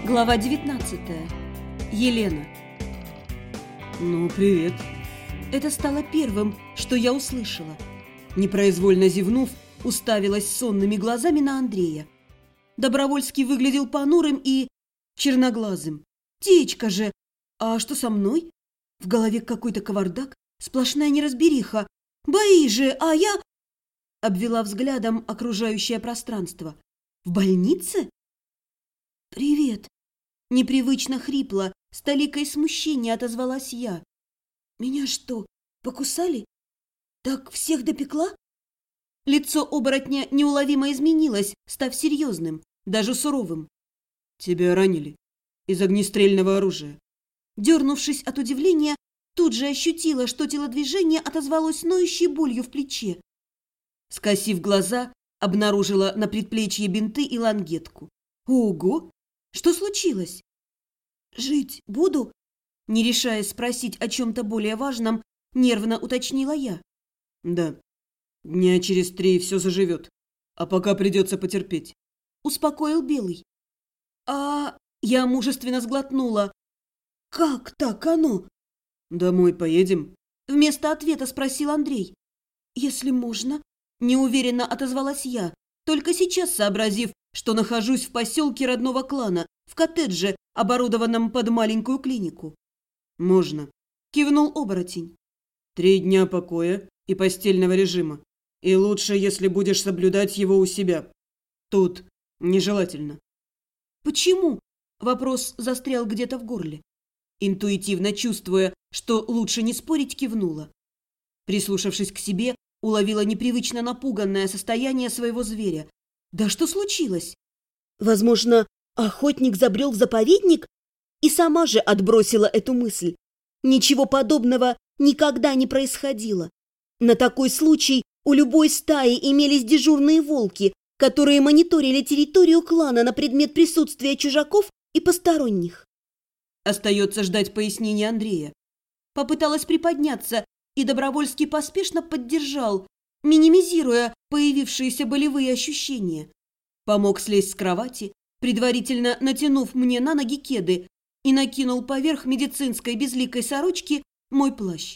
Глава 19. Елена. Ну, привет. Это стало первым, что я услышала. Непроизвольно зевнув, уставилась сонными глазами на Андрея. Добровольский выглядел понурым и черноглазым. Птичка же! А что со мной? В голове какой-то кавардак, сплошная неразбериха. Бои же, а я... Обвела взглядом окружающее пространство. В больнице? «Привет!» Непривычно хрипло, с толикой смущения отозвалась я. «Меня что, покусали? Так всех допекла?» Лицо оборотня неуловимо изменилось, став серьезным, даже суровым. Тебя ранили из огнестрельного оружия. Дернувшись от удивления, тут же ощутила, что телодвижение отозвалось ноющей болью в плече. Скосив глаза, обнаружила на предплечье бинты и лангетку. Ого! Что случилось? «Жить буду?» Не решаясь спросить о чем-то более важном, нервно уточнила я. Да, дня через 3 все заживет, а пока придется потерпеть. Успокоил Белый. А я мужественно сглотнула. «Как так оно?» Домой поедем? Вместо ответа спросил Андрей. «Если можно?» Неуверенно отозвалась я, только сейчас сообразив, что нахожусь в поселке родного клана, в коттедже, оборудованном под маленькую клинику. Можно. Кивнул оборотень. 3 дня покоя и постельного режима. И лучше, если будешь соблюдать его у себя. Тут нежелательно. Почему? Вопрос застрял где-то в горле. Интуитивно чувствуя, что лучше не спорить, кивнула. Прислушавшись к себе, уловила непривычно напуганное состояние своего зверя. Да что случилось? Возможно, охотник забрел в заповедник? И сама же отбросила эту мысль. Ничего подобного никогда не происходило. На такой случай у любой стаи имелись дежурные волки, которые мониторили территорию клана на предмет присутствия чужаков и посторонних. Остается ждать пояснения Андрея. Попыталась приподняться, и Добровольский поспешно поддержал, минимизируя появившиеся болевые ощущения. Помог слезть с кровати, предварительно натянув мне на ноги кеды, и накинул поверх медицинской безликой сорочки мой плащ.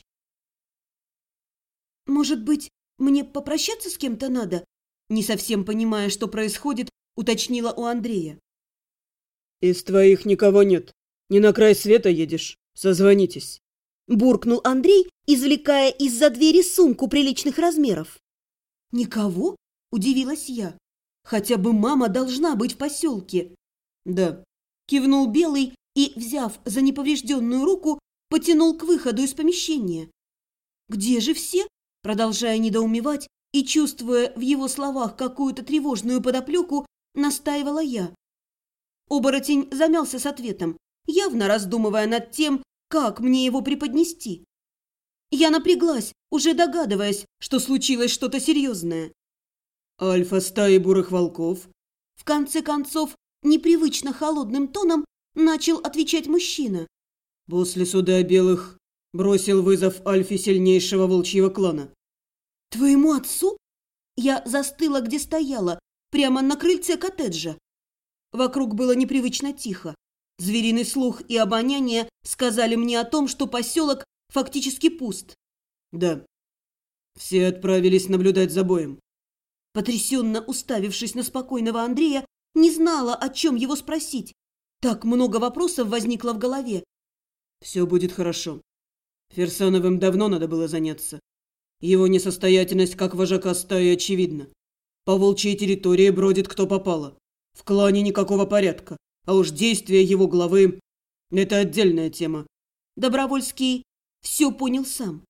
«Может быть, мне попрощаться с кем-то надо?» Не совсем понимая, что происходит, уточнила у Андрея. Из твоих никого нет. Не на край света едешь. Созвонитесь. Буркнул Андрей, извлекая из-за двери сумку приличных размеров. «Никого?» – удивилась я. «Хотя бы мама должна быть в поселке». Да. Кивнул Белый и, взяв за неповрежденную руку, потянул к выходу из помещения. «Где же все?» – продолжая недоумевать и чувствуя в его словах какую-то тревожную подоплеку, настаивала я. Оборотень замялся с ответом, явно раздумывая над тем, как мне его преподнести. Я напряглась, уже догадываясь, что случилось что-то серьезное. Альфа стаи бурых волков. В конце концов, непривычно холодным тоном начал отвечать мужчина. После суда белых бросил вызов Альфе сильнейшего волчьего клана. «Твоему отцу?» Я застыла, где стояла, прямо на крыльце коттеджа. Вокруг было непривычно тихо. Звериный слух и обоняние сказали мне о том, что поселок фактически пуст. Да. Все отправились наблюдать за боем. Потрясенно уставившись на спокойного Андрея, не знала, о чем его спросить. Так много вопросов возникло в голове. Все будет хорошо. Ферсановым давно надо было заняться. Его несостоятельность как вожака стаи очевидна. По волчьей территории бродит кто попало. В клане никакого порядка. А уж действия его главы – это отдельная тема. Добровольский все понял сам.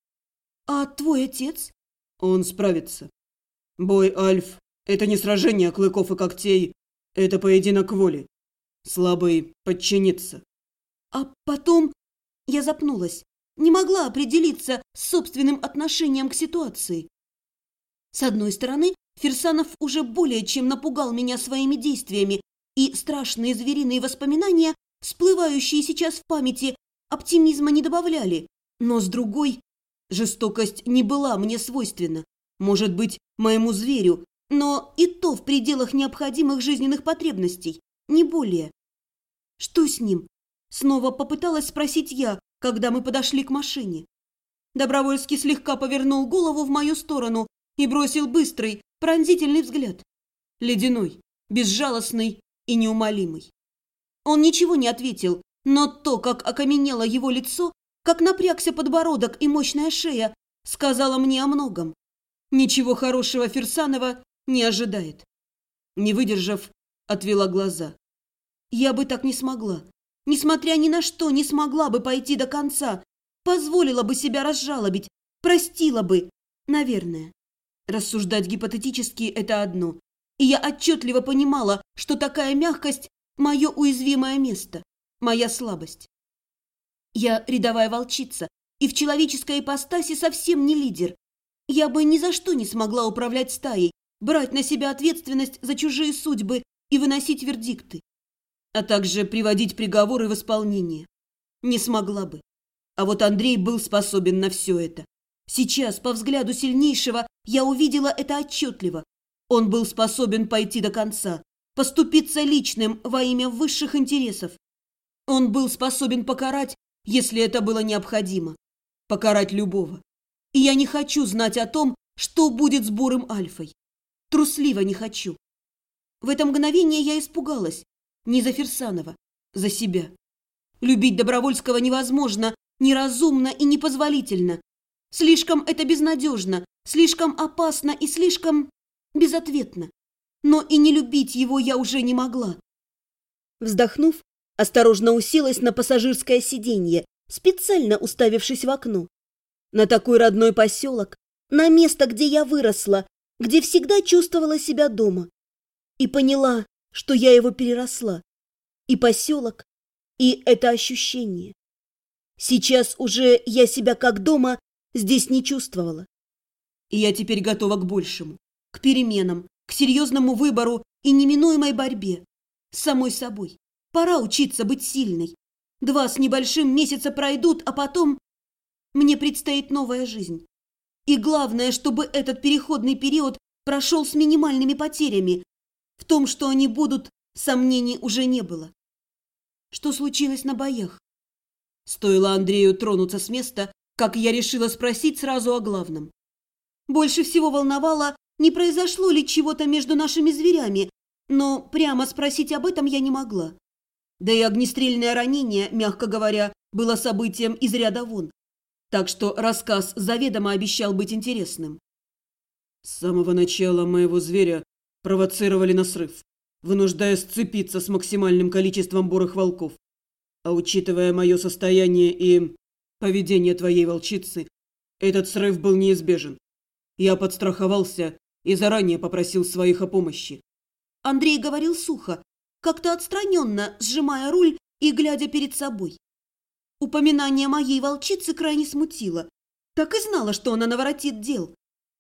«А твой отец?» Он справится. Бой Альф – это не сражение клыков и когтей, это поединок воли. Слабый подчинится. А потом я запнулась, не могла определиться с собственным отношением к ситуации. С одной стороны, Ферсанов уже более чем напугал меня своими действиями, и страшные звериные воспоминания, всплывающие сейчас в памяти, оптимизма не добавляли. Но с другой, жестокость не была мне свойственна. Может быть, моему зверю, но и то в пределах необходимых жизненных потребностей, не более. Что с ним? Снова попыталась спросить я, когда мы подошли к машине. Добровольский слегка повернул голову в мою сторону и бросил быстрый, пронзительный взгляд. Ледяной, безжалостный и неумолимый. Он ничего не ответил, но то, как окаменело его лицо, как напрягся подбородок и мощная шея, сказала мне о многом. Ничего хорошего Фирсанова не ожидает. Не выдержав, отвела глаза. Я бы так не смогла. Несмотря ни на что, не смогла бы пойти до конца. Позволила бы себя разжалобить, простила бы, наверное. Рассуждать гипотетически – это одно. И я отчетливо понимала, что такая мягкость – мое уязвимое место, моя слабость. Я рядовая волчица, и в человеческой ипостаси совсем не лидер. Я бы ни за что не смогла управлять стаей, брать на себя ответственность за чужие судьбы и выносить вердикты, а также приводить приговоры в исполнение. Не смогла бы. А вот Андрей был способен на все это. Сейчас, по взгляду сильнейшего, я увидела это отчетливо. Он был способен пойти до конца, поступиться личным во имя высших интересов. Он был способен покарать, если это было необходимо. Покарать любого. И я не хочу знать о том, что будет с бурым Альфой. Трусливо не хочу. В это мгновение я испугалась. Не за Фирсанова, за себя. Любить Добровольского невозможно, неразумно и непозволительно. Слишком это безнадежно, слишком опасно и слишком безответно. Но и не любить его я уже не могла. Вздохнув, осторожно уселась на пассажирское сиденье, специально уставившись в окно. На такой родной поселок, на место, где я выросла, где всегда чувствовала себя дома. И поняла, что я его переросла. И поселок, и это ощущение. Сейчас уже я себя как дома здесь не чувствовала. И я теперь готова к большему, к переменам, к серьезному выбору и неминуемой борьбе. С самой собой. Пора учиться быть сильной. 2 с небольшим месяца пройдут, а потом мне предстоит новая жизнь. И главное, чтобы этот переходный период прошел с минимальными потерями. В том, что они будут, сомнений уже не было. Что случилось на боях? Стоило Андрею тронуться с места, как я решила спросить сразу о главном. Больше всего волновало, не произошло ли чего-то между нашими зверями, но прямо спросить об этом я не могла. Да и огнестрельное ранение, мягко говоря, было событием из ряда вон. Так что рассказ заведомо обещал быть интересным. С самого начала моего зверя провоцировали на срыв, вынуждая сцепиться с максимальным количеством бурых волков. А учитывая мое состояние и поведение твоей волчицы, этот срыв был неизбежен. Я подстраховался и заранее попросил своих о помощи. Андрей говорил сухо, как-то отстраненно, сжимая руль и глядя перед собой. Упоминание моей волчицы крайне смутило. Так и знала, что она наворотит дел.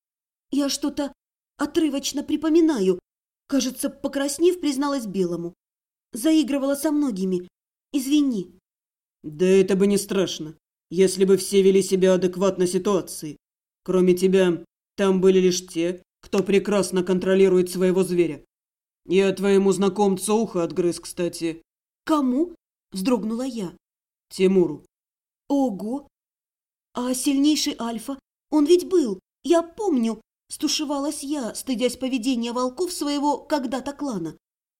Я что-то отрывочно припоминаю. Кажется, покраснев, призналась Белому. Заигрывала со многими. Извини. Да это бы не страшно, если бы все вели себя адекватно ситуации. Кроме тебя, там были лишь те, кто прекрасно контролирует своего зверя. Я твоему знакомцу ухо отгрыз, кстати. Кому? Вздрогнула я. Тимуру. Ого! А сильнейший Альфа? Он ведь был, я помню. Стушевалась я, стыдясь поведения волков своего когда-то клана.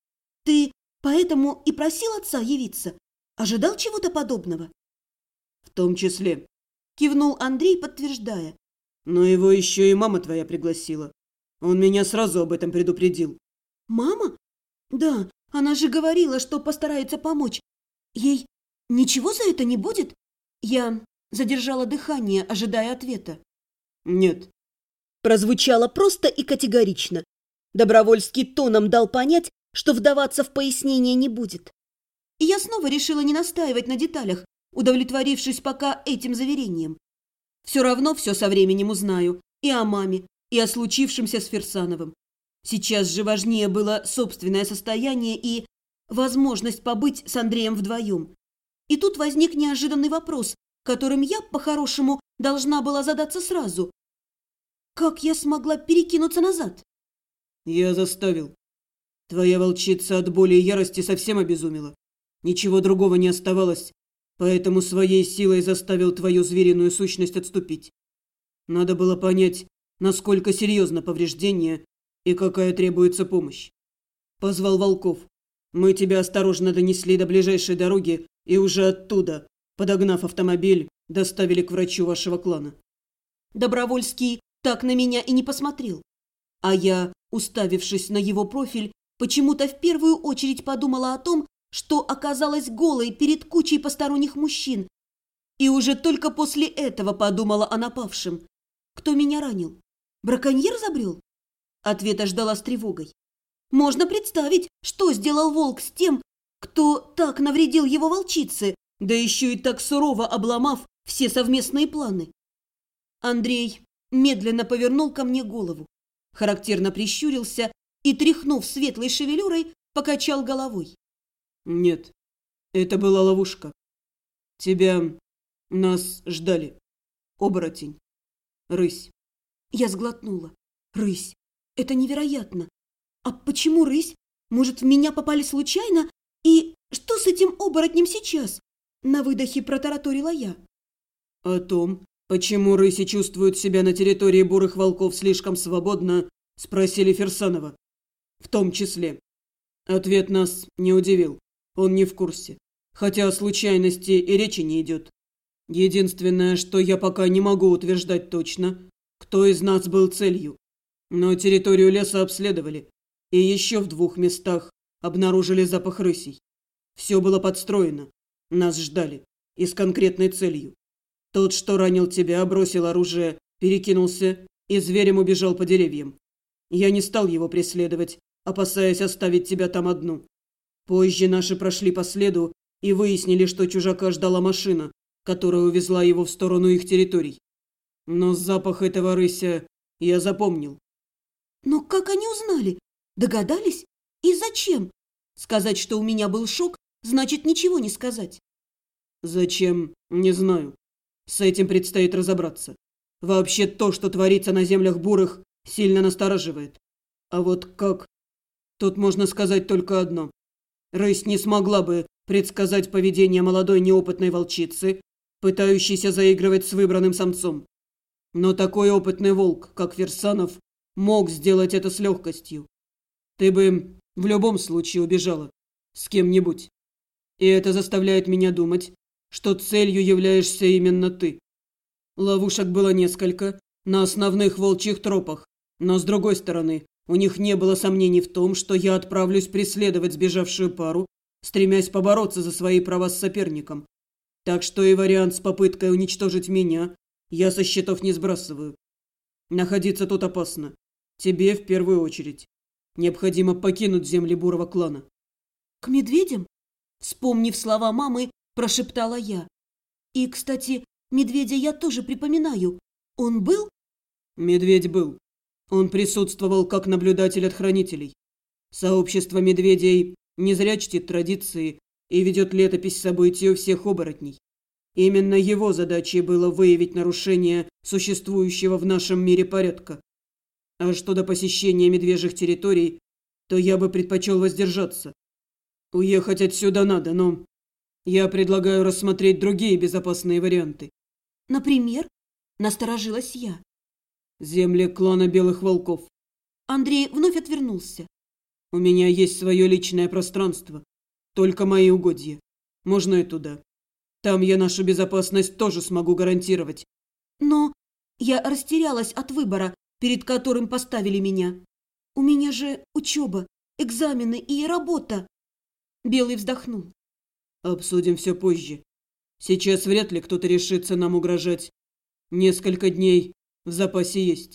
Ты поэтому и просил отца явиться? Ожидал чего-то подобного? В том числе. Кивнул Андрей, подтверждая. Но его еще и мама твоя пригласила. Он меня сразу об этом предупредил. Мама? Да, она же говорила, что постарается помочь. Ей ничего за это не будет? Я задержала дыхание, ожидая ответа. Нет. Прозвучало просто и категорично. Добровольский тоном дал понять, что вдаваться в пояснение не будет. И я снова решила не настаивать на деталях, удовлетворившись пока этим заверением. Все равно все со временем узнаю и о маме, и о случившемся с Фирсановым. Сейчас же важнее было собственное состояние и возможность побыть с Андреем вдвоем. И тут возник неожиданный вопрос, которым я, по-хорошему, должна была задаться сразу. Как я смогла перекинуться назад? Я заставил. Твоя волчица от боли и ярости совсем обезумела. Ничего другого не оставалось, поэтому своей силой заставил твою звериную сущность отступить. Надо было понять, насколько серьезно повреждение и какая требуется помощь. Позвал волков. Мы тебя осторожно донесли до ближайшей дороги и уже оттуда, подогнав автомобиль, доставили к врачу вашего клана. Добровольский так на меня и не посмотрел. А я, уставившись на его профиль, почему-то в первую очередь подумала о том, что оказалась голой перед кучей посторонних мужчин. И уже только после этого подумала о напавшем. Кто меня ранил? Браконьер забрел? Ответа ждала с тревогой. Можно представить, что сделал волк с тем, кто так навредил его волчице, да еще и так сурово обломав все совместные планы. Андрей медленно повернул ко мне голову, характерно прищурился и, тряхнув светлой шевелюрой, покачал головой. Нет, это была ловушка. Нас ждали. Оборотень. Рысь. Я сглотнула. Рысь. Это невероятно. А почему рысь? Может, в меня попали случайно? И что с этим оборотнем сейчас? На выдохе протараторила я. О том, почему рыси чувствуют себя на территории бурых волков слишком свободно, спросили Фирсанова. В том числе. Ответ нас не удивил. Он не в курсе. Хотя о случайности и речи не идет. Единственное, что я пока не могу утверждать точно, кто из нас был целью. Но территорию леса обследовали. И еще в 2 местах обнаружили запах рысей. Все было подстроено. Нас ждали. И с конкретной целью. Тот, что ранил тебя, бросил оружие, перекинулся и зверем убежал по деревьям. Я не стал его преследовать, опасаясь оставить тебя там одну. Позже наши прошли по следу и выяснили, что чужака ждала машина, которая увезла его в сторону их территорий. Но запах этого рыся я запомнил. Но как они узнали? Догадались? И зачем? Сказать, что у меня был шок, значит ничего не сказать. Зачем? Не знаю. С этим предстоит разобраться. Вообще то, что творится на землях бурых, сильно настораживает. А вот как? Тут можно сказать только одно. Рысь не смогла бы предсказать поведение молодой неопытной волчицы, пытающейся заигрывать с выбранным самцом. Но такой опытный волк, как Фирсанов, мог сделать это с легкостью. Ты бы в любом случае убежала с кем-нибудь. И это заставляет меня думать, что целью являешься именно ты. Ловушек было несколько на основных волчьих тропах, но с другой стороны, у них не было сомнений в том, что я отправлюсь преследовать сбежавшую пару, стремясь побороться за свои права с соперником. Так что и вариант с попыткой уничтожить меня я со счетов не сбрасываю. Находиться тут опасно. Тебе в первую очередь. Необходимо покинуть земли бурого клана. К медведям? Вспомнив слова мамы, прошептала я. И, кстати, медведя я тоже припоминаю. Он был? Медведь был. Он присутствовал как наблюдатель от хранителей. Сообщество медведей не зря чтит традиции и ведет летопись событий у всех оборотней. Именно его задачей было выявить нарушение существующего в нашем мире порядка. А что до посещения медвежьих территорий, то я бы предпочел воздержаться. Уехать отсюда надо, но я предлагаю рассмотреть другие безопасные варианты. Например? Насторожилась я. Земли клана Белых Волков. Андрей вновь отвернулся. У меня есть свое личное пространство. Только мои угодья. Можно и туда. Там я нашу безопасность тоже смогу гарантировать. Но я растерялась от выбора, перед которым поставили меня. У меня же учеба, экзамены и работа. Белый вздохнул. Обсудим все позже. Сейчас вряд ли кто-то решится нам угрожать. Несколько дней в запасе есть.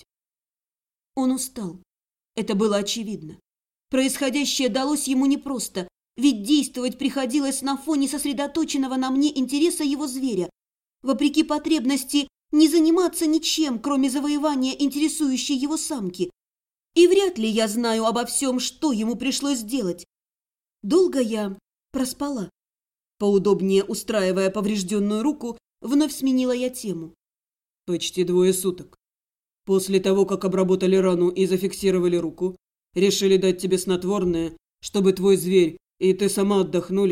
Он устал. Это было очевидно. Происходящее далось ему непросто, ведь действовать приходилось на фоне сосредоточенного на мне интереса его зверя, вопреки потребности не заниматься ничем, кроме завоевания интересующей его самки. И вряд ли я знаю обо всем, что ему пришлось сделать. Долго я проспала. Поудобнее устраивая поврежденную руку, вновь сменила я тему. Почти 2 суток. После того, как обработали рану и зафиксировали руку, решили дать тебе снотворное, чтобы твой зверь и ты сама отдохнули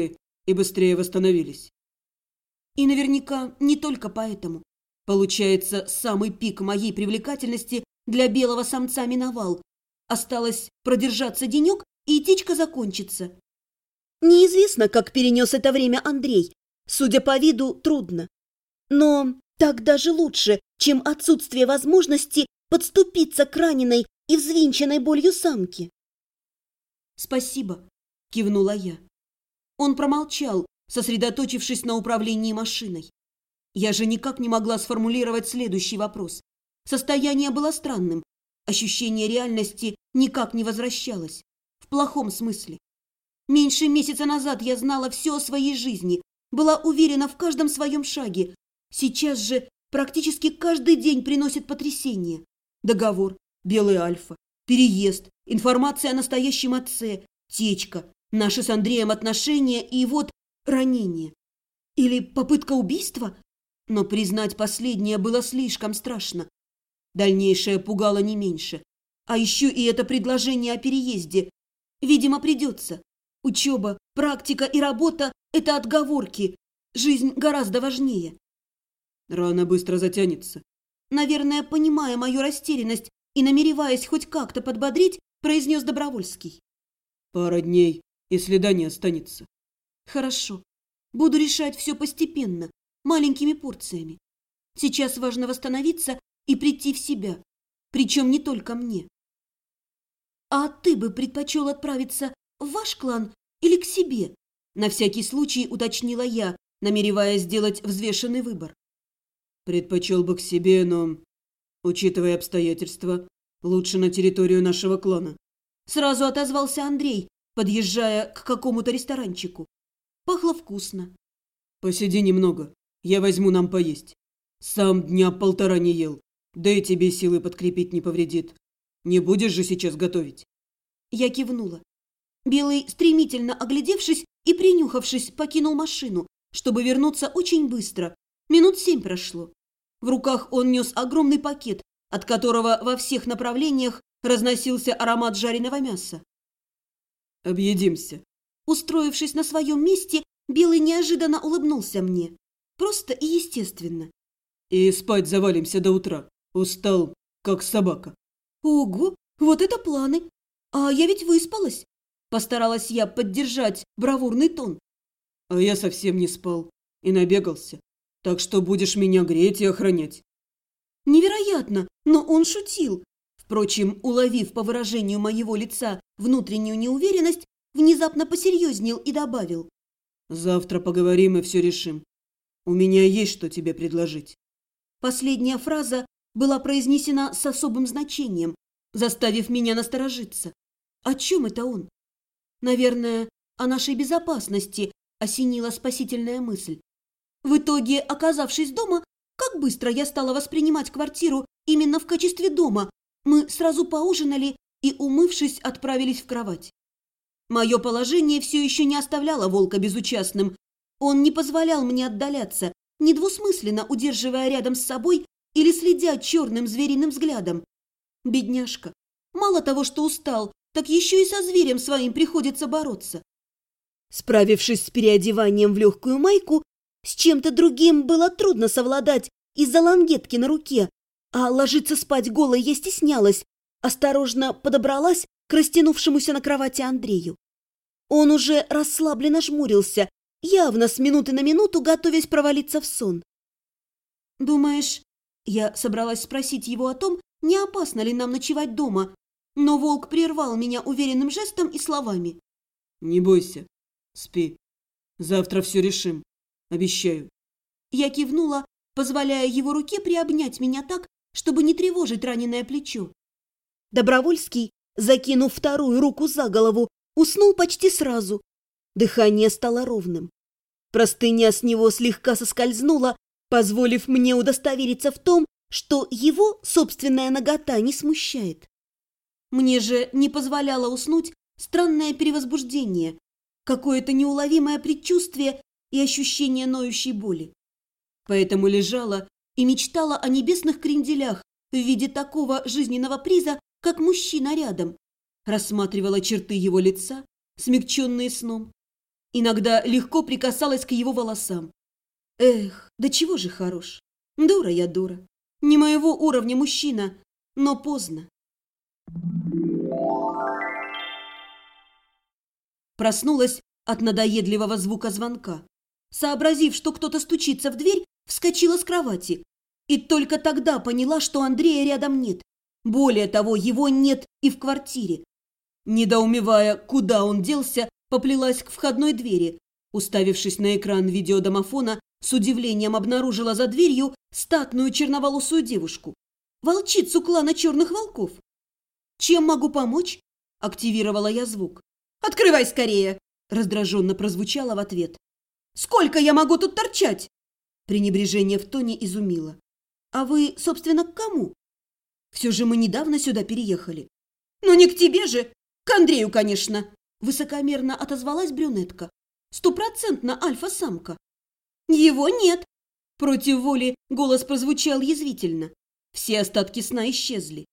и быстрее восстановились. И наверняка не только поэтому. Получается, самый пик моей привлекательности для белого самца миновал. Осталось продержаться денек, и течка закончится. Неизвестно, как перенес это время Андрей. Судя по виду, трудно. Но так даже лучше, чем отсутствие возможности подступиться к раненой и взвинченной болью самке. «Спасибо», – кивнула я. Он промолчал, сосредоточившись на управлении машиной. Я же никак не могла сформулировать следующий вопрос. Состояние было странным. Ощущение реальности никак не возвращалось. В плохом смысле. Меньше месяца назад я знала все о своей жизни, была уверена в каждом своем шаге. Сейчас же практически каждый день приносит потрясение. Договор, белый альфа, переезд, информация о настоящем отце, течка, наши с Андреем отношения и вот ранение. Или попытка убийства? Но признать последнее было слишком страшно. Дальнейшее пугало не меньше. А еще и это предложение о переезде. Видимо, придется. Учеба, практика и работа – это отговорки. Жизнь гораздо важнее. Рана быстро затянется. Наверное, понимая мою растерянность и намереваясь хоть как-то подбодрить, произнес Добровольский. Пара дней, и следа не останется. Хорошо. Буду решать все постепенно, маленькими порциями. Сейчас важно восстановиться и прийти в себя. Причем не только мне. А ты бы предпочел отправиться в ваш клан или к себе? На всякий случай уточнила я, намереваясь сделать взвешенный выбор. Предпочел бы к себе, но, учитывая обстоятельства, лучше на территорию нашего клана. Сразу отозвался Андрей, подъезжая к какому-то ресторанчику. Пахло вкусно. Посиди немного, я возьму нам поесть. Сам дня полтора не ел, да и тебе силы подкрепить не повредит. Не будешь же сейчас готовить? Я кивнула. Белый, стремительно оглядевшись и принюхавшись, покинул машину, чтобы вернуться очень быстро. Минут 7 прошло. В руках он нес огромный пакет, от которого во всех направлениях разносился аромат жареного мяса. Объедимся. Устроившись на своем месте, Белый неожиданно улыбнулся мне. Просто и естественно. И спать завалимся до утра. Устал, как собака. Ого, вот это планы. А я ведь выспалась. Постаралась я поддержать бравурный тон. А я совсем не спал и набегался. Так что будешь меня греть и охранять. Невероятно, но он шутил. Впрочем, уловив по выражению моего лица внутреннюю неуверенность, внезапно посерьезнел и добавил. Завтра поговорим и все решим. У меня есть что тебе предложить. Последняя фраза была произнесена с особым значением, заставив меня насторожиться. О чем это он? Наверное, о нашей безопасности осенила спасительная мысль. В итоге, оказавшись дома, как быстро я стала воспринимать квартиру именно в качестве дома. Мы сразу поужинали и, умывшись, отправились в кровать. Мое положение все еще не оставляло волка безучастным. Он не позволял мне отдаляться, недвусмысленно удерживая рядом с собой или следя черным звериным взглядом. Бедняжка. Мало того, что устал, так еще и со зверем своим приходится бороться. Справившись с переодеванием в легкую майку, с чем-то другим было трудно совладать из-за лангетки на руке, а ложиться спать голой я стеснялась, осторожно подобралась к растянувшемуся на кровати Андрею. Он уже расслабленно жмурился, явно с минуты на минуту готовясь провалиться в сон. «Думаешь...» Я собралась спросить его о том, не опасно ли нам ночевать дома, но волк прервал меня уверенным жестом и словами. «Не бойся, спи. Завтра все решим. Обещаю». Я кивнула, позволяя его руке приобнять меня так, чтобы не тревожить раненое плечо. Добровольский, закинув вторую руку за голову, уснул почти сразу. Дыхание стало ровным. Простыня с него слегка соскользнула, позволив мне удостовериться в том, что его собственная нагота не смущает. Мне же не позволяло уснуть странное перевозбуждение, какое-то неуловимое предчувствие и ощущение ноющей боли. Поэтому лежала и мечтала о небесных кренделях в виде такого жизненного приза, как мужчина рядом. Рассматривала черты его лица, смягченные сном. Иногда легко прикасалась к его волосам. Эх, да чего же хорош. Дура я дура. Не моего уровня мужчина, но поздно. Проснулась от надоедливого звука звонка. Сообразив, что кто-то стучится в дверь, вскочила с кровати. И только тогда поняла, что Андрея рядом нет. Более того, его нет и в квартире. Недоумевая, куда он делся, поплелась к входной двери. Уставившись на экран видеодомофона, с удивлением обнаружила за дверью статную черноволосую девушку. Волчицу клана черных волков. «Чем могу помочь?» – активировала я звук. «Открывай скорее!» – раздраженно прозвучало в ответ. «Сколько я могу тут торчать?» Пренебрежение в тоне изумило. «А вы, собственно, к кому? Все же мы недавно сюда переехали». «Ну не к тебе же! К Андрею, конечно!» Высокомерно отозвалась брюнетка. «Стопроцентно альфа-самка». «Его нет!» Против воли голос прозвучал язвительно. Все остатки сна исчезли.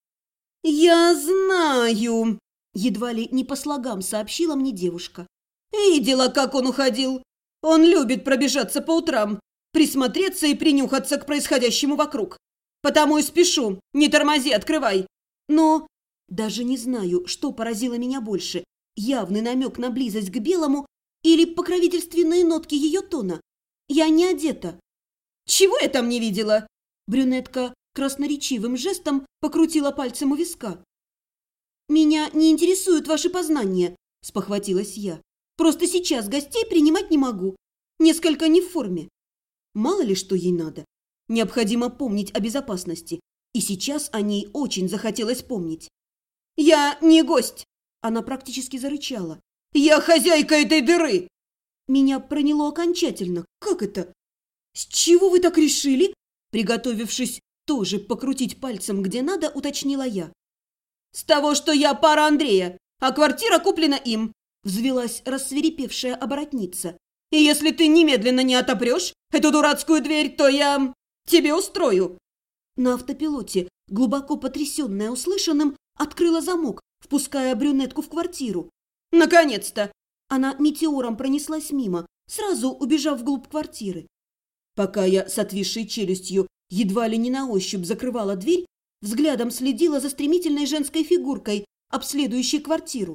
«Я знаю!» Едва ли не по слогам сообщила мне девушка. «Видела, как он уходил. Он любит пробежаться по утрам, присмотреться и принюхаться к происходящему вокруг. Потому и спешу. Не тормози, открывай!» Но даже не знаю, что поразило меня больше. Явный намек на близость к белому или покровительственные нотки ее тона. Я не одета. «Чего я там не видела?» Брюнетка красноречивым жестом покрутила пальцем у виска. «Меня не интересуют ваши познания», – спохватилась я. «Просто сейчас гостей принимать не могу. Несколько не в форме. Мало ли что ей надо. Необходимо помнить о безопасности. И сейчас о ней очень захотелось помнить». «Я не гость!» – она практически зарычала. «Я хозяйка этой дыры!» Меня проняло окончательно. «Как это? С чего вы так решили?» Приготовившись тоже покрутить пальцем где надо, уточнила я. «С того, что я пара Андрея, а квартира куплена им!» Взвелась рассвирепевшая оборотница. «И если ты немедленно не отопрешь эту дурацкую дверь, то я тебе устрою!» На автопилоте, глубоко потрясенная услышанным, открыла замок, впуская брюнетку в квартиру. «Наконец-то!» Она метеором пронеслась мимо, сразу убежав вглубь квартиры. Пока я с отвисшей челюстью едва ли не на ощупь закрывала дверь, взглядом следила за стремительной женской фигуркой, обследующей квартиру.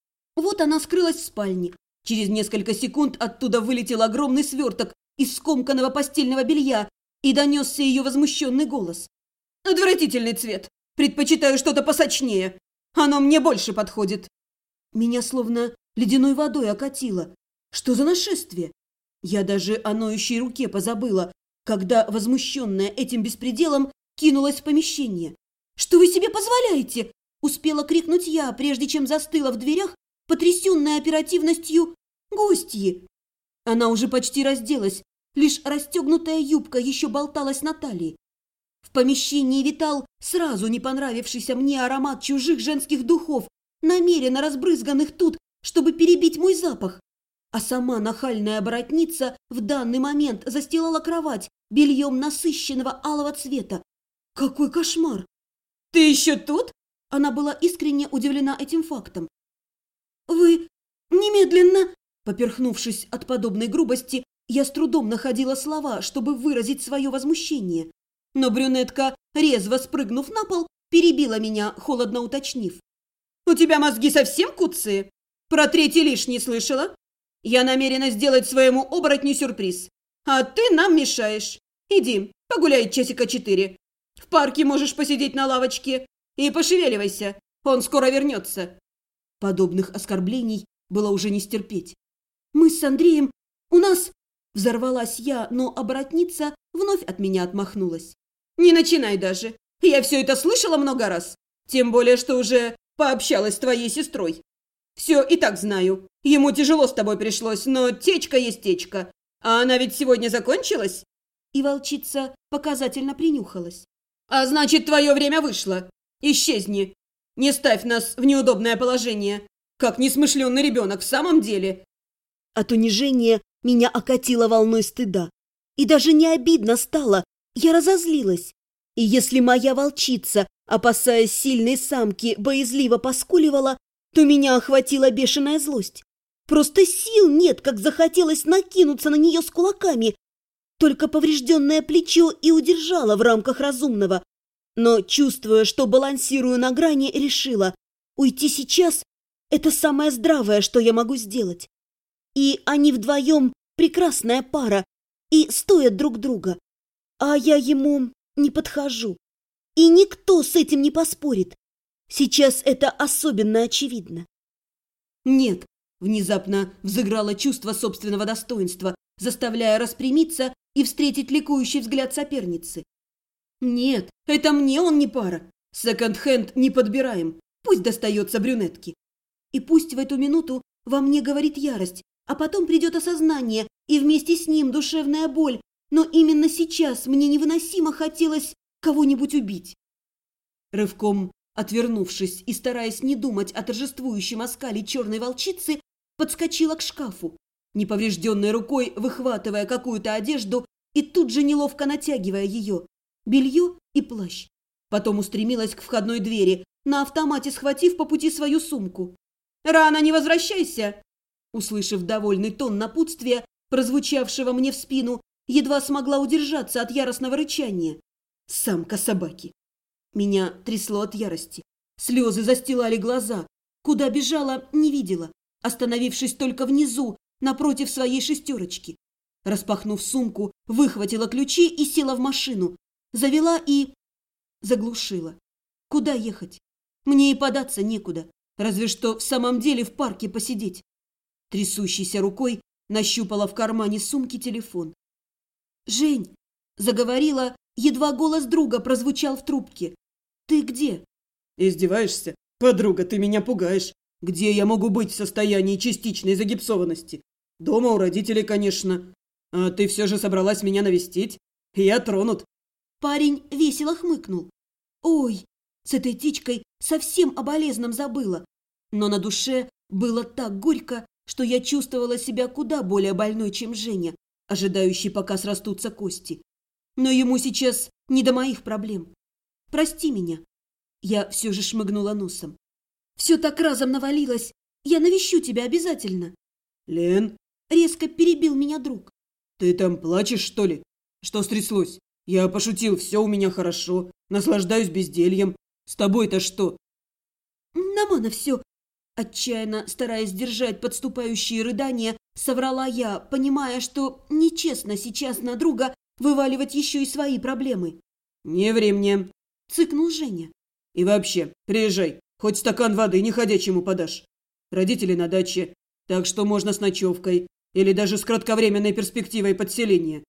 Вот она скрылась в спальне. Через несколько секунд оттуда вылетел огромный сверток из скомканного постельного белья и донесся ее возмущенный голос. «Отвратительный цвет! Предпочитаю что-то посочнее! Оно мне больше подходит!» Меня словно ледяной водой окатило. Что за нашествие? Я даже о ноющей руке позабыла, когда, возмущенная этим беспределом, кинулась в помещение. «Что вы себе позволяете?» – успела крикнуть я, прежде чем застыла в дверях, потрясенная оперативностью гостьи. Она уже почти разделась, лишь расстегнутая юбка еще болталась на талии. В помещении витал сразу не понравившийся мне аромат чужих женских духов, намеренно разбрызганных тут, чтобы перебить мой запах. А сама нахальная оборотница в данный момент застилала кровать бельем насыщенного алого цвета. Какой кошмар! «Ты еще тут?» Она была искренне удивлена этим фактом. «Вы немедленно...» Поперхнувшись от подобной грубости, я с трудом находила слова, чтобы выразить свое возмущение. Но брюнетка, резво спрыгнув на пол, перебила меня, холодно уточнив. «У тебя мозги совсем куцые? Про третий лишний слышала? Я намерена сделать своему оборотню сюрприз, а ты нам мешаешь. Иди, погуляй часика 4. В парке можешь посидеть на лавочке и пошевеливайся, он скоро вернется». Подобных оскорблений было уже не стерпеть. «Мы с Андреем... У нас...» Взорвалась я, но оборотница вновь от меня отмахнулась. «Не начинай даже. Я все это слышала много раз. Тем более, что уже пообщалась с твоей сестрой. Все и так знаю. Ему тяжело с тобой пришлось, но течка есть течка. А она ведь сегодня закончилась?» И волчица показательно принюхалась. «А значит, твое время вышло. Исчезни. Не ставь нас в неудобное положение. Как несмышленый ребенок в самом деле». От унижения меня окатило волной стыда. И даже не обидно стало, я разозлилась. И если моя волчица, опасаясь сильной самки, боязливо поскуливала, то меня охватила бешеная злость. Просто сил нет, как захотелось накинуться на нее с кулаками. Только поврежденное плечо и удержала в рамках разумного. Но, чувствуя, что балансирую на грани, решила, уйти сейчас – это самое здравое, что я могу сделать. И они вдвоем прекрасная пара и стоят друг друга. А я ему не подхожу. И никто с этим не поспорит. Сейчас это особенно очевидно. Нет, внезапно взыграло чувство собственного достоинства, заставляя распрямиться и встретить ликующий взгляд соперницы. Нет, это мне он не пара. Секонд-хенд не подбираем. Пусть достается брюнетке. И пусть в эту минуту во мне говорит ярость, а потом придет осознание, и вместе с ним душевная боль, но именно сейчас мне невыносимо хотелось кого-нибудь убить. Рывком отвернувшись и стараясь не думать о торжествующем оскале черной волчицы, подскочила к шкафу, неповрежденной рукой выхватывая какую-то одежду и тут же неловко натягивая ее, белье и плащ. Потом устремилась к входной двери, на автомате схватив по пути свою сумку. «Рано не возвращайся!» Услышав довольный тон напутствия, прозвучавшего мне в спину, едва смогла удержаться от яростного рычания. Самка собаки. Меня трясло от ярости. Слезы застилали глаза. Куда бежала, не видела, остановившись только внизу, напротив своей шестерочки. Распахнув сумку, выхватила ключи и села в машину. Завела и... заглушила. Куда ехать? Мне и податься некуда, разве что в самом деле в парке посидеть. Трясущейся рукой нащупала в кармане сумки телефон. «Жень!» – заговорила, едва голос друга прозвучал в трубке. «Ты где?» Издеваешься? Подруга, ты меня пугаешь. Где я могу быть в состоянии частичной загипсованности? Дома у родителей, конечно. А ты все же собралась меня навестить? Я тронут. Парень весело хмыкнул. «Ой, с этой птичкой совсем о болезном забыла». Но на душе было так горько, что я чувствовала себя куда более больной, чем Женя, ожидающий, пока срастутся кости. Но ему сейчас не до моих проблем. Прости меня. Я все же шмыгнула носом. Все так разом навалилось. Я навещу тебя обязательно. Лен, резко перебил меня друг. ты там плачешь, что ли? Что стряслось? Я пошутил, все у меня хорошо. Наслаждаюсь бездельем. С тобой-то что? Нормально все. Отчаянно, стараясь сдержать подступающие рыдания, соврала я, понимая, что нечестно сейчас на друга вываливать еще и свои проблемы. Не ври мне, цыкнул Женя. И вообще, приезжай, хоть стакан воды неходячему подашь. Родители на даче, так что можно с ночевкой или даже с кратковременной перспективой подселения.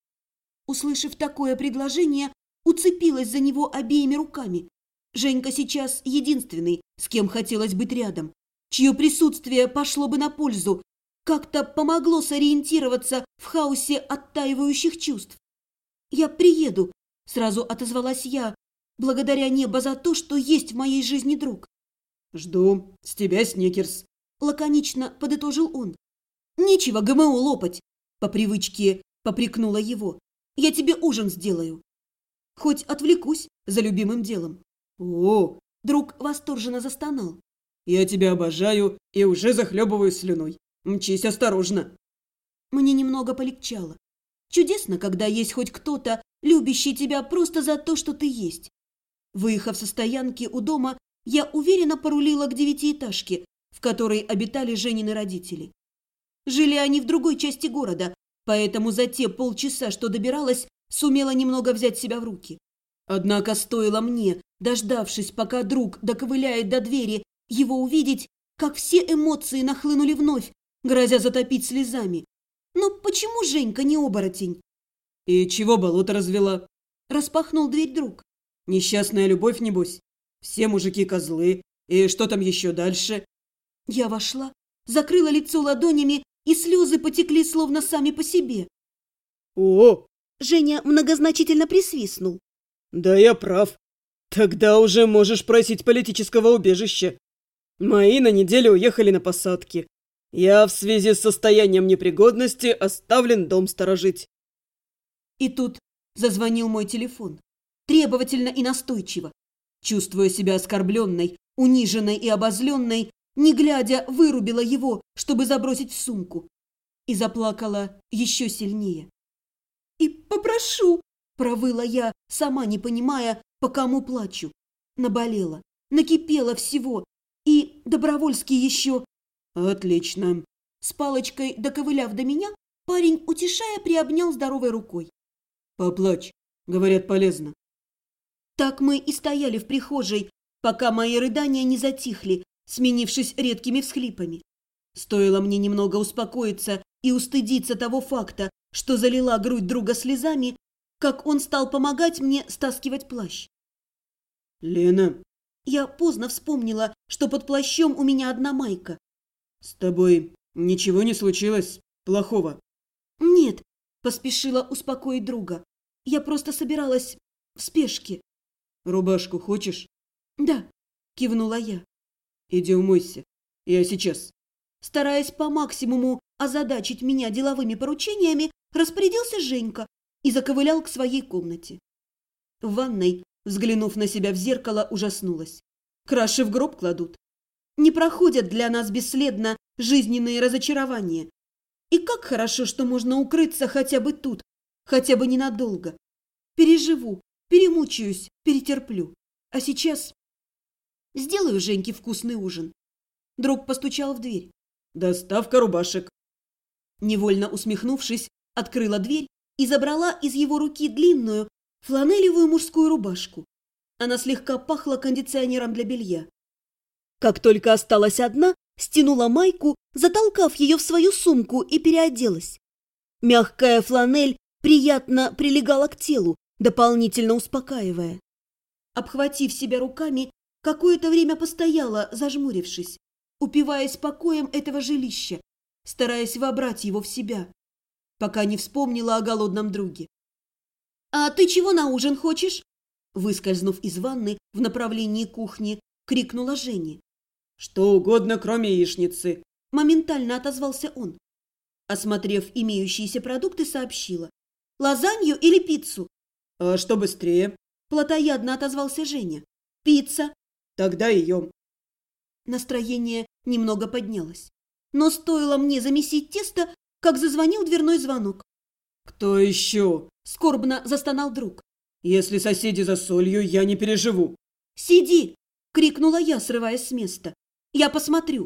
Услышав такое предложение, уцепилась за него обеими руками. Женька сейчас единственный, с кем хотелось быть рядом, чье присутствие пошло бы на пользу, как-то помогло сориентироваться в хаосе оттаивающих чувств. «Я приеду», – сразу отозвалась я, благодаря небо за то, что есть в моей жизни друг. «Жду. С тебя сникерс», – лаконично подытожил он. «Нечего ГМО лопать», – по привычке попрекнула его. «Я тебе ужин сделаю. Хоть отвлекусь за любимым делом». «О!» – друг восторженно застонал. «Я тебя обожаю и уже захлебываюсь слюной. Мчись осторожно». Мне немного полегчало. Чудесно, когда есть хоть кто-то, любящий тебя просто за то, что ты есть. Выехав со стоянки у дома, я уверенно порулила к девятиэтажке, в которой обитали Женины родители. Жили они в другой части города, поэтому за те полчаса, что добиралась, сумела немного взять себя в руки. Однако стоило мне, дождавшись, пока друг доковыляет до двери, его увидеть, как все эмоции нахлынули вновь, грозя затопить слезами. «Ну почему Женька не оборотень?» «И чего болото развела?» Распахнул дверь друг. «Несчастная любовь, небось? Все мужики козлы. И что там еще дальше?» Я вошла, закрыла лицо ладонями, и слезы потекли словно сами по себе. «О!» Женя многозначительно присвистнул. «Да я прав. Тогда уже можешь просить политического убежища. Мои на неделю уехали на посадки. Я в связи с состоянием непригодности оставлен дом сторожить». И тут зазвонил мой телефон. Требовательно и настойчиво. Чувствуя себя оскорбленной, униженной и обозленной, не глядя, вырубила его, чтобы забросить в сумку. И заплакала еще сильнее. «И попрошу!» – провыла я, сама не понимая, по кому плачу. Наболела, накипела всего. И Добровольский еще... Отлично. С палочкой, доковыляв до меня, парень, утешая, приобнял здоровой рукой. Поплачь, говорят, полезно. Так мы и стояли в прихожей, пока мои рыдания не затихли, сменившись редкими всхлипами. Стоило мне немного успокоиться и устыдиться того факта, что залила грудь друга слезами, как он стал помогать мне стаскивать плащ. Лена. Я поздно вспомнила, что под плащом у меня одна майка. С тобой ничего не случилось плохого? Нет, поспешила успокоить друга. Я просто собиралась в спешке. Рубашку хочешь? Да, кивнула я. Иди умойся. Я сейчас. Стараясь по максимуму озадачить меня деловыми поручениями, распорядился Женька и заковылял к своей комнате. В ванной, взглянув на себя в зеркало, ужаснулась. Краши в гроб кладут. Не проходят для нас бесследно жизненные разочарования. И как хорошо, что можно укрыться хотя бы тут, хотя бы ненадолго. Переживу, перемучаюсь, перетерплю. А сейчас сделаю Женьке вкусный ужин. Друг постучал в дверь. Доставка рубашек. Невольно усмехнувшись, открыла дверь и забрала из его руки длинную, фланелевую мужскую рубашку. Она слегка пахла кондиционером для белья. Как только осталась одна, стянула майку, затолкав ее в свою сумку и переоделась. Мягкая фланель приятно прилегала к телу, дополнительно успокаивая. Обхватив себя руками, какое-то время постояла, зажмурившись, упиваясь покоем этого жилища, стараясь вобрать его в себя, пока не вспомнила о голодном друге. «А ты чего на ужин хочешь?» Выскользнув из ванны в направлении кухни, крикнула Жене. «Что угодно, кроме яичницы», – моментально отозвался он. Осмотрев имеющиеся продукты, сообщила. «Лазанью или пиццу?» «А что быстрее?» – плотоядно отозвался Женя. «Пицца». «Тогда ее». Настроение немного поднялось. Но стоило мне замесить тесто, как зазвонил дверной звонок. «Кто еще?» – скорбно застонал друг. «Если соседи за солью, я не переживу». «Сиди!» – крикнула я, срываясь с места. «Я посмотрю».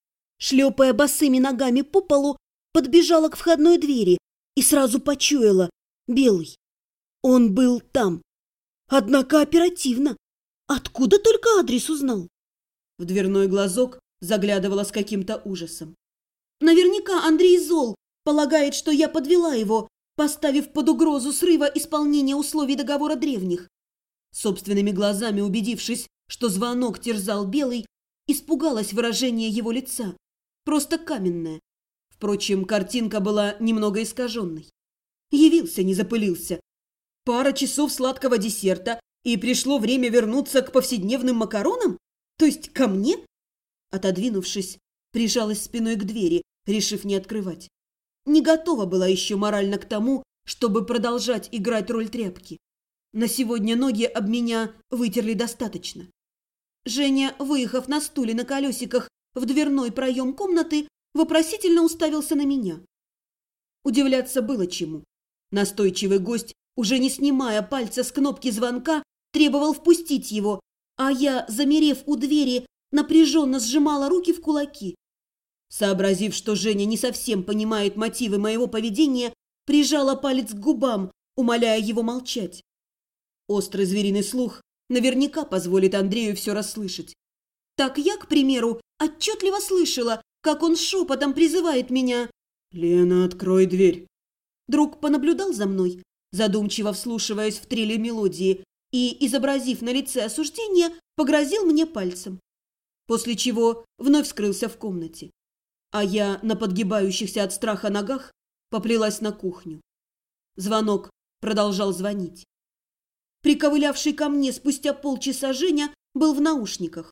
Шлепая босыми ногами по полу, подбежала к входной двери и сразу почуяла – Белый. Он был там. Однако оперативно. Откуда только адрес узнал? В дверной глазок заглядывала с каким-то ужасом. Наверняка Андрей зол, полагает, что я подвела его, поставив под угрозу срыва исполнения условий договора древних. Собственными глазами убедившись, что звонок терзал Белый, испугалась выражения его лица. Просто каменное. Впрочем, картинка была немного искаженной. Явился, не запылился. Пара часов сладкого десерта, и пришло время вернуться к повседневным макаронам? То есть ко мне? Отодвинувшись, прижалась спиной к двери, решив не открывать. Не готова была еще морально к тому, чтобы продолжать играть роль тряпки. На сегодня ноги об меня вытерли достаточно. Женя, выехав на стуле на колесиках в дверной проем комнаты, вопросительно уставился на меня. Удивляться было чему. Настойчивый гость, уже не снимая пальца с кнопки звонка, требовал впустить его, а я, замерев у двери, напряженно сжимала руки в кулаки. Сообразив, что Женя не совсем понимает мотивы моего поведения, прижала палец к губам, умоляя его молчать. Острый звериный слух наверняка позволит Андрею все расслышать. Так я, к примеру, отчетливо слышала, как он шепотом призывает меня. «Лена, открой дверь». Друг понаблюдал за мной, задумчиво вслушиваясь в трели мелодии, и, изобразив на лице осуждение, погрозил мне пальцем. После чего вновь скрылся в комнате. А я на подгибающихся от страха ногах поплелась на кухню. Звонок продолжал звонить. Приковылявший ко мне спустя полчаса Женя был в наушниках.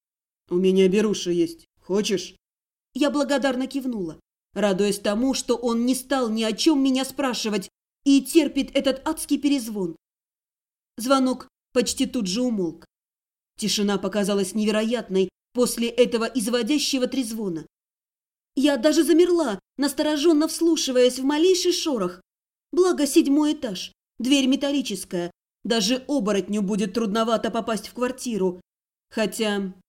«У меня беруша есть. Хочешь?» Я благодарно кивнула, радуясь тому, что он не стал ни о чем меня спрашивать и терпит этот адский перезвон. Звонок почти тут же умолк. Тишина показалась невероятной после этого изводящего трезвона. Я даже замерла, настороженно вслушиваясь в малейший шорох. Благо 7-й этаж, дверь металлическая, даже оборотню будет трудновато попасть в квартиру. Хотя